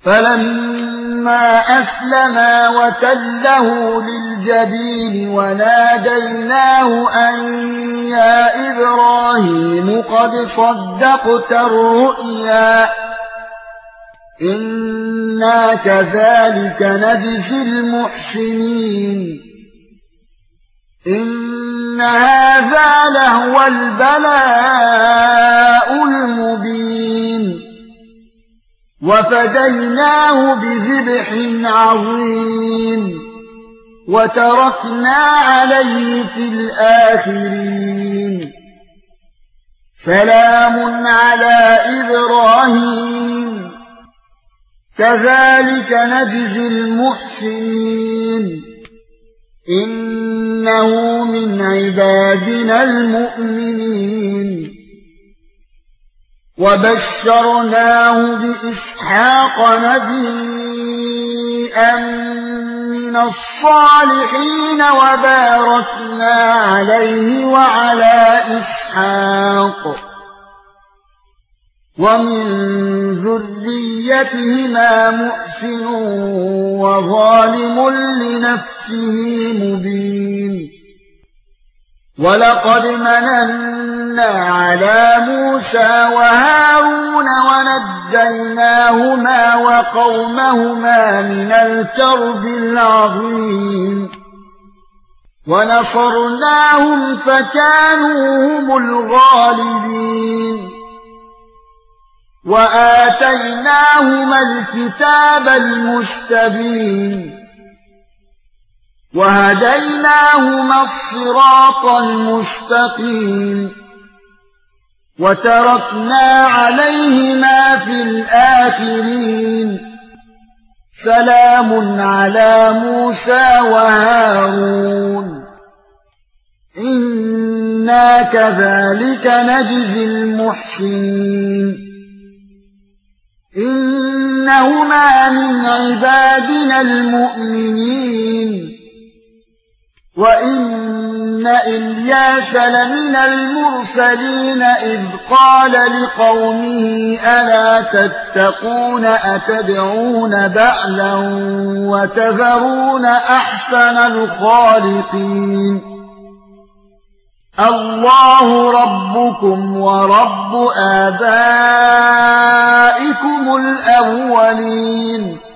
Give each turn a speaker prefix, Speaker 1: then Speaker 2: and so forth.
Speaker 1: فلما أسلما وتله للجبين وناديناه أن يا إبراهيم قد صدقت الرؤيا إنا كذلك نجزي المحسنين إن هذا لهو البلاء المبين وفديناه بذبح عظيم وتركنا عليه في الآخرين سلام على إبراهيم كذلك نجزي المحسنين إنه من عبادنا المؤمنين وبشرناه بإسحاق نبيا من الصالحين وباركنا عليه وعلى إسحاق ومن ذريتهما محسن وظالم لنفسه مبين ولقد مننا على موسى وهارون ونجيناهما وقومهما من الكرب العظيم ونصرناهم فكانوا هم الغالبين وآتيناهما الكتاب المستبين وهديناهما الصراط المستقيم وتركنا عليهما في الآخرين سلام على موسى وهارون إنا كذلك نجزي المحسنين إنهما من عبادنا المؤمنين وإن إلياس لمن المرسلين إذ قال لقومه ألا تتقون أتدعون بعلا وتذرون أحسن الخالقين الله ربكم ورب آبائكم الأولين